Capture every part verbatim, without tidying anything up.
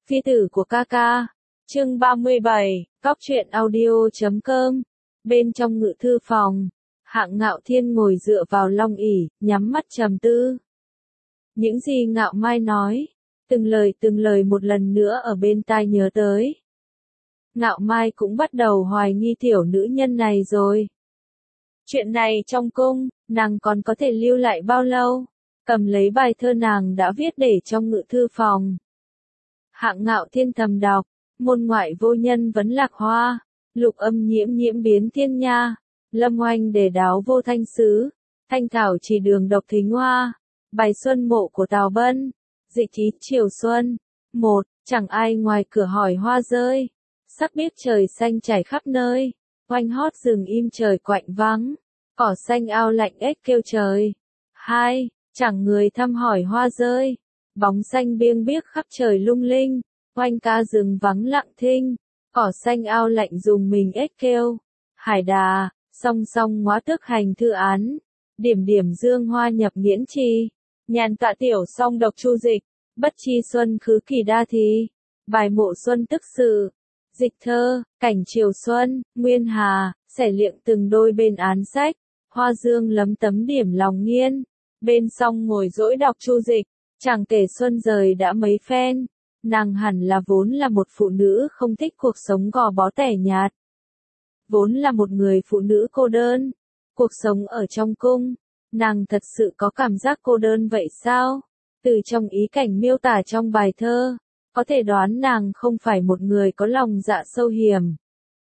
Phi tử của ca ca. Chương ba mươi bảy, Cóc truyện audio chấm com. Bên trong ngự thư phòng, Hạng Ngạo Thiên ngồi dựa vào long ỷ, nhắm mắt trầm tư. Những gì Ngạo Mai nói, từng lời từng lời một lần nữa ở bên tai nhớ tới. Ngạo Mai cũng bắt đầu hoài nghi tiểu nữ nhân này rồi. Chuyện này trong cung, nàng còn có thể lưu lại bao lâu? Cầm lấy bài thơ nàng đã viết để trong ngự thư phòng. Hạng Ngạo Thiên thầm đọc, môn ngoại vô nhân vấn lạc hoa, lục âm nhiễm nhiễm biến thiên nha, lâm oanh để đáo vô thanh sứ, thanh thảo chỉ đường độc thính hoa, bài xuân mộ của Tào Bân, dịch ý chiều xuân. Một, chẳng ai ngoài cửa hỏi hoa rơi, sắc biết trời xanh trải khắp nơi, oanh hót rừng im trời quạnh vắng, cỏ xanh ao lạnh ếch kêu trời. Hai, chẳng người thăm hỏi hoa rơi, bóng xanh biêng biếc khắp trời lung linh, oanh ca rừng vắng lặng thinh, cỏ xanh ao lạnh dùng mình ếch kêu. Hải đà, song song ngóa tước hành thư án, điểm điểm dương hoa nhập nghiễn chi, nhàn tọa tiểu song độc chu dịch, bất chi xuân khứ kỳ đa thì, bài mộ xuân tức sự. Dịch thơ, cảnh chiều xuân, nguyên hà, xẻ liệng từng đôi bên án sách, hoa dương lấm tấm điểm lòng nghiên, bên song ngồi dỗi đọc chu dịch, chẳng kể xuân rời đã mấy phen, nàng hẳn là vốn là một phụ nữ không thích cuộc sống gò bó tẻ nhạt. Vốn là một người phụ nữ cô đơn, cuộc sống ở trong cung, nàng thật sự có cảm giác cô đơn vậy sao? Từ trong ý cảnh miêu tả trong bài thơ, có thể đoán nàng không phải một người có lòng dạ sâu hiểm.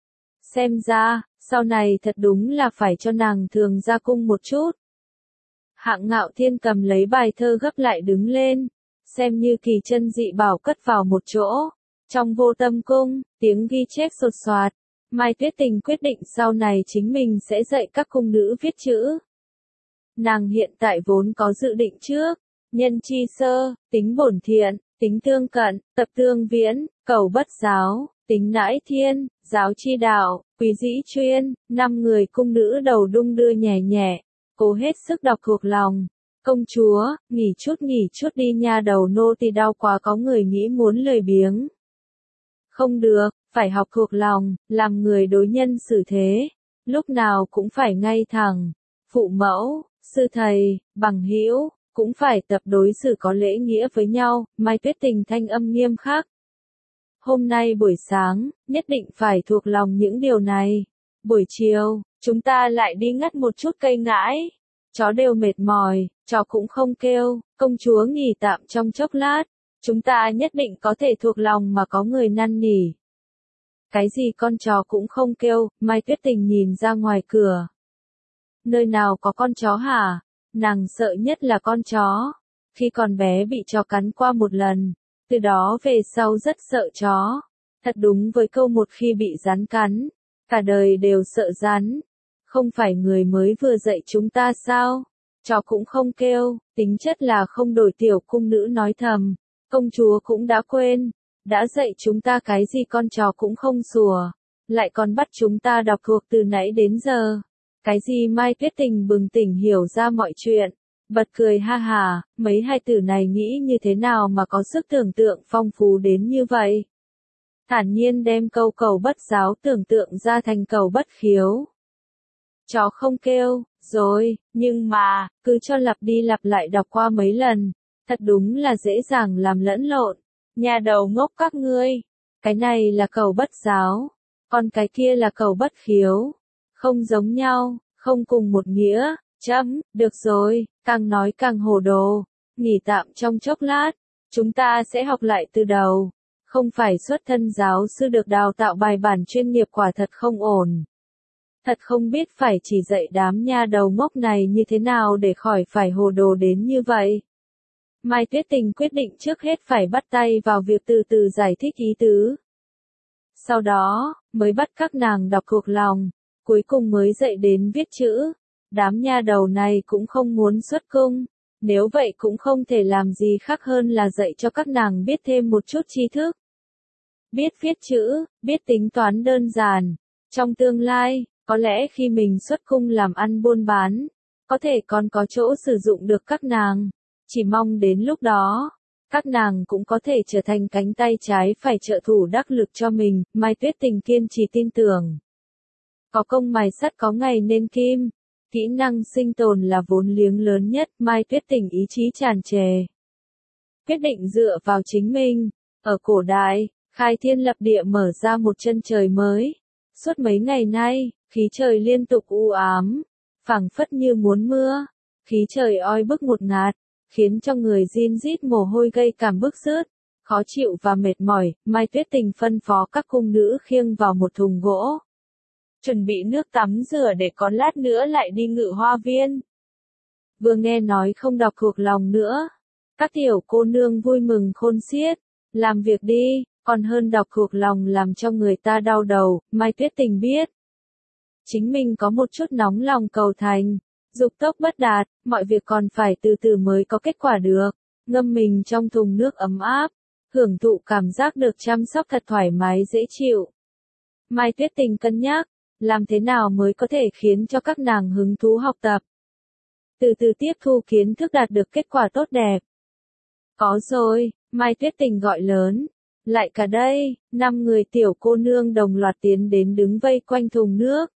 Xem ra, sau này thật đúng là phải cho nàng thường ra cung một chút. Hạng Ngạo Thiên cầm lấy bài thơ gấp lại đứng lên, xem như kỳ chân dị bảo cất vào một chỗ. Trong vô tâm cung, tiếng ghi chép sột soạt, Mai Tuyết Tình quyết định sau này chính mình sẽ dạy các cung nữ viết chữ. Nàng hiện tại vốn có dự định trước, nhân chi sơ, tính bổn thiện, tính tương cận, tập tương viễn, cầu bất giáo, tính nãi thiên, giáo chi đạo, quý dĩ chuyên, năm người cung nữ đầu đung đưa nhẹ nhẹ, cố hết sức đọc thuộc lòng. Công chúa, nghỉ chút nghỉ chút đi nha, đầu nô tỳ đau quá, có người nghĩ muốn lười biếng. Không được, phải học thuộc lòng, làm người đối nhân xử thế, lúc nào cũng phải ngay thẳng. Phụ mẫu, sư thầy, bằng hữu cũng phải tập đối xử có lễ nghĩa với nhau. Mai Tuyết Tình thanh âm nghiêm khắc. Hôm nay buổi sáng, nhất định phải thuộc lòng những điều này. Buổi chiều, chúng ta lại đi ngắt một chút cây ngãi. Chó đều mệt mỏi, chó cũng không kêu, công chúa nghỉ tạm trong chốc lát. Chúng ta nhất định có thể thuộc lòng mà có người năn nỉ. Cái gì con chó cũng không kêu, Mai Tuyết Tình nhìn ra ngoài cửa. Nơi nào có con chó hả? Nàng sợ nhất là con chó. Khi còn bé bị chó cắn qua một lần, từ đó về sau rất sợ chó. Thật đúng với câu một khi bị rắn cắn, cả đời đều sợ rắn. Không phải người mới vừa dạy chúng ta sao? Chó cũng không kêu, tính chất là không đổi. Tiểu cung nữ nói thầm, công chúa cũng đã quên, đã dạy chúng ta cái gì con chó cũng không sủa, lại còn bắt chúng ta đọc thuộc từ nãy đến giờ. Cái gì? Mai Tuyết Tình bừng tỉnh hiểu ra mọi chuyện, bật cười ha hà, mấy hai từ này nghĩ như thế nào mà có sức tưởng tượng phong phú đến như vậy. Thản nhiên đem câu cầu bất giáo tưởng tượng ra thành cầu bất khiếu. Chó không kêu, rồi, nhưng mà, cứ cho lặp đi lặp lại đọc qua mấy lần, thật đúng là dễ dàng làm lẫn lộn. Nhà đầu ngốc các ngươi, cái này là cầu bất giáo, còn cái kia là cầu bất khiếu. Không giống nhau, không cùng một nghĩa. Chấm, được rồi, càng nói càng hồ đồ. Nghỉ tạm trong chốc lát, chúng ta sẽ học lại từ đầu. Không phải xuất thân giáo sư được đào tạo bài bản chuyên nghiệp, quả thật không ổn. Thật không biết phải chỉ dạy đám nha đầu ngốc này như thế nào để khỏi phải hồ đồ đến như vậy. Mai Tuyết Tình quyết định trước hết phải bắt tay vào việc từ từ giải thích ý tứ. Sau đó, mới bắt các nàng đọc thuộc lòng, cuối cùng mới dạy đến viết chữ. Đám nha đầu này cũng không muốn xuất cung, nếu vậy cũng không thể làm gì khác hơn là dạy cho các nàng biết thêm một chút tri thức. Biết viết chữ, biết tính toán đơn giản. Trong tương lai, có lẽ khi mình xuất cung làm ăn buôn bán, có thể còn có chỗ sử dụng được các nàng. Chỉ mong đến lúc đó, Các nàng cũng có thể trở thành cánh tay trái phải trợ thủ đắc lực cho mình, Mai Tuyết Tình kiên trì tin tưởng. Có công mài sắt có ngày nên kim, kỹ năng sinh tồn là vốn liếng lớn nhất, Mai Tuyết Tình ý chí tràn trề. Quyết định dựa vào chính mình, ở cổ đại, khai thiên lập địa mở ra một chân trời mới. Suốt mấy ngày nay, khí trời liên tục u ám, phảng phất như muốn mưa, khí trời oi bức ngột ngạt, khiến cho người rin rít mồ hôi gây cảm bức rứt, khó chịu và mệt mỏi. Mai Tuyết Tình phân phó các cung nữ khiêng vào một thùng gỗ, chuẩn bị nước tắm rửa để có lát nữa lại đi Ngự Hoa Viên. Vừa nghe nói không đọc thuộc lòng nữa, các tiểu cô nương vui mừng khôn xiết, làm việc đi, còn hơn đọc thuộc lòng làm cho người ta đau đầu. Mai Tuyết Tình biết, chính mình có một chút nóng lòng cầu thành, dục tốc bất đạt, mọi việc còn phải từ từ mới có kết quả được, ngâm mình trong thùng nước ấm áp, hưởng thụ cảm giác được chăm sóc thật thoải mái dễ chịu. Mai Tuyết Tình cân nhắc, làm thế nào mới có thể khiến cho các nàng hứng thú học tập, từ từ tiếp thu kiến thức đạt được kết quả tốt đẹp. Có rồi, Mai Tuyết Tình gọi lớn, lại cả đây, năm người tiểu cô nương đồng loạt tiến đến đứng vây quanh thùng nước.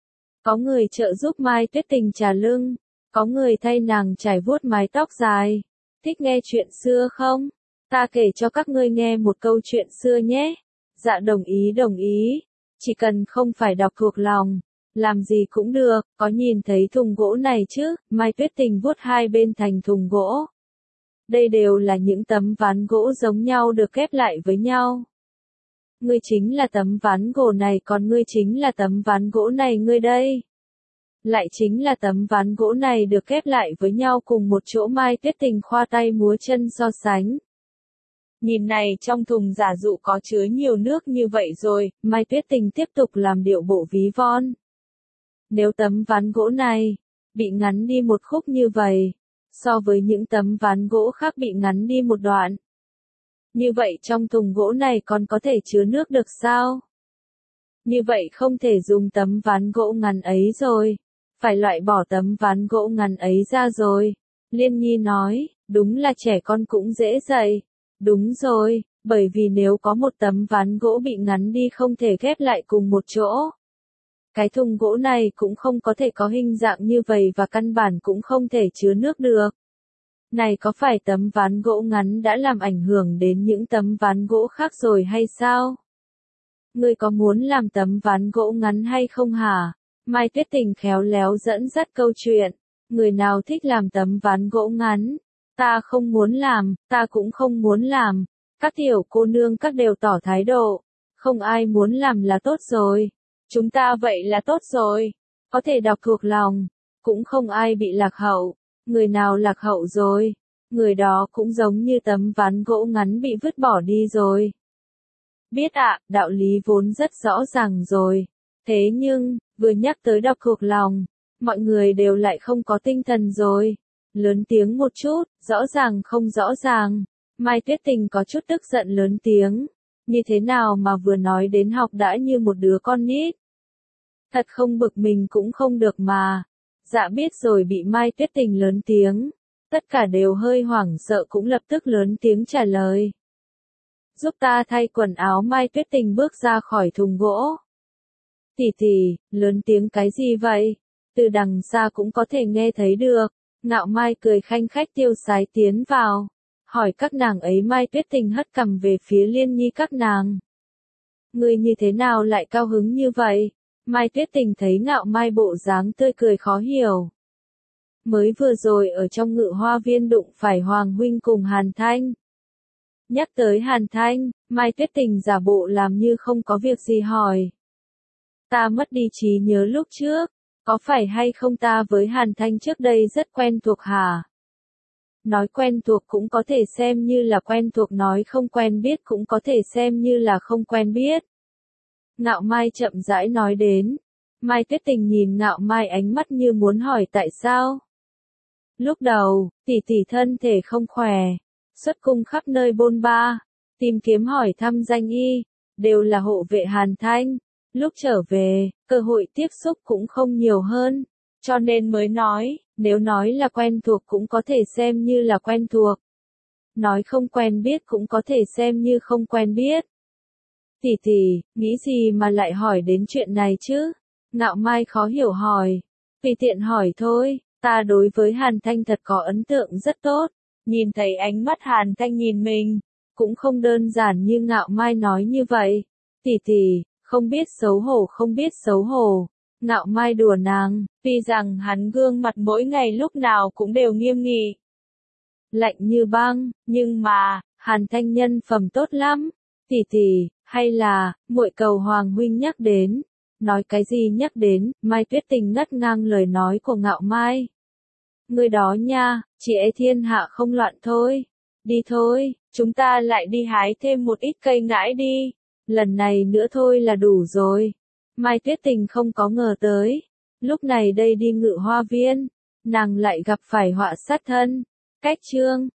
Có người trợ giúp Mai Tuyết Tình trà lưng, có người thay nàng chải vuốt mái tóc dài. Thích nghe chuyện xưa không? Ta kể cho các ngươi nghe một câu chuyện xưa nhé. Dạ đồng ý đồng ý, chỉ cần không phải đọc thuộc lòng, làm gì cũng được. Có nhìn thấy thùng gỗ này chứ? Mai Tuyết Tình vuốt hai bên thành thùng gỗ. Đây đều là những tấm ván gỗ giống nhau được ghép lại với nhau. Ngươi chính là tấm ván gỗ này, còn ngươi chính là tấm ván gỗ này, ngươi đây lại chính là tấm ván gỗ này được ghép lại với nhau cùng một chỗ. Mai Tuyết Tình khoa tay múa chân so sánh. Nhìn này, trong thùng giả dụ có chứa nhiều nước như vậy rồi. Mai Tuyết Tình tiếp tục làm điệu bộ ví von. Nếu tấm ván gỗ này bị ngắn đi một khúc như vậy, so với những tấm ván gỗ khác bị ngắn đi một đoạn, như vậy trong thùng gỗ này còn có thể chứa nước được sao? Như vậy không thể dùng tấm ván gỗ ngắn ấy rồi, phải loại bỏ tấm ván gỗ ngắn ấy ra rồi. Liên Nhi nói, đúng là trẻ con cũng dễ dạy. Đúng rồi, bởi vì nếu có một tấm ván gỗ bị ngắn đi không thể ghép lại cùng một chỗ, cái thùng gỗ này cũng không có thể có hình dạng như vậy và căn bản cũng không thể chứa nước được. Này, có phải tấm ván gỗ ngắn đã làm ảnh hưởng đến những tấm ván gỗ khác rồi hay sao? Ngươi có muốn làm tấm ván gỗ ngắn hay không hả? Mai Tuyết Tình khéo léo dẫn dắt câu chuyện. Người nào thích làm tấm ván gỗ ngắn? Ta không muốn làm, ta cũng không muốn làm. Các tiểu cô nương các đều tỏ thái độ. Không ai muốn làm là tốt rồi. Chúng ta vậy là tốt rồi. Có thể đọc thuộc lòng. Cũng không ai bị lạc hậu. Người nào lạc hậu rồi, người đó cũng giống như tấm ván gỗ ngắn bị vứt bỏ đi rồi. Biết ạ, à, đạo lý vốn rất rõ ràng rồi. Thế nhưng, vừa nhắc tới đọc thuộc lòng, mọi người đều lại không có tinh thần rồi. Lớn tiếng một chút, rõ ràng không rõ ràng. Mai Tuyết Tình có chút tức giận lớn tiếng. Như thế nào mà vừa nói đến học đã như một đứa con nít. Thật không bực mình cũng không được mà. Dạ biết rồi. Bị Mai Tuyết Tình lớn tiếng, tất cả đều hơi hoảng sợ cũng lập tức lớn tiếng trả lời. Giúp ta thay quần áo. Mai Tuyết Tình bước ra khỏi thùng gỗ. Tỷ tỷ, lớn tiếng cái gì vậy? Từ đằng xa cũng có thể nghe thấy được. Ngạo Mai cười khanh khách tiêu sái tiến vào, hỏi các nàng ấy. Mai Tuyết Tình hất cằm về phía Liên Nhi các nàng. Ngươi như thế nào lại cao hứng như vậy? Mai Tuyết Tình thấy Ngạo Mai bộ dáng tươi cười khó hiểu. Mới vừa rồi ở trong Ngự Hoa Viên đụng phải Hoàng huynh cùng Hàn Thanh. Nhắc tới Hàn Thanh, Mai Tuyết Tình giả bộ làm như không có việc gì hỏi. Ta mất đi trí nhớ lúc trước, có phải hay không ta với Hàn Thanh trước đây rất quen thuộc hả? Nói quen thuộc cũng có thể xem như là quen thuộc, nói không quen biết cũng có thể xem như là không quen biết. Ngạo Mai chậm rãi nói đến. Mai Tuyết Tình nhìn Ngạo Mai ánh mắt như muốn hỏi tại sao. Lúc đầu, tỷ tỷ thân thể không khỏe, xuất cung khắp nơi bôn ba, tìm kiếm hỏi thăm danh y, đều là hộ vệ Hàn Thanh. Lúc trở về, cơ hội tiếp xúc cũng không nhiều hơn, cho nên mới nói, nếu nói là quen thuộc cũng có thể xem như là quen thuộc. nói không quen biết cũng có thể xem như không quen biết. Tỷ tỷ, nghĩ gì mà lại hỏi đến chuyện này chứ? Ngạo Mai khó hiểu hỏi. Tùy tiện hỏi thôi, ta đối với Hàn Thanh thật có ấn tượng rất tốt. Nhìn thấy ánh mắt Hàn Thanh nhìn mình, cũng không đơn giản như Ngạo Mai nói như vậy. Tỷ tỷ, không biết xấu hổ không biết xấu hổ. Ngạo Mai đùa nàng, tuy rằng hắn gương mặt mỗi ngày lúc nào cũng đều nghiêm nghị, lạnh như băng, nhưng mà, Hàn Thanh nhân phẩm tốt lắm. Tỷ tỷ, hay là, muội cầu Hoàng huynh nhắc đến. Nói cái gì nhắc đến, Mai Tuyết Tình ngắt ngang lời nói của Ngạo Mai. Người đó nha, chị ấy thiên hạ không loạn thôi. Đi thôi, chúng ta lại đi hái thêm một ít cây ngải đi. Lần này nữa thôi là đủ rồi. Mai Tuyết Tình không có ngờ tới. Lúc này đây đi Ngự Hoa Viên, nàng lại gặp phải họa sát thân. Cách chương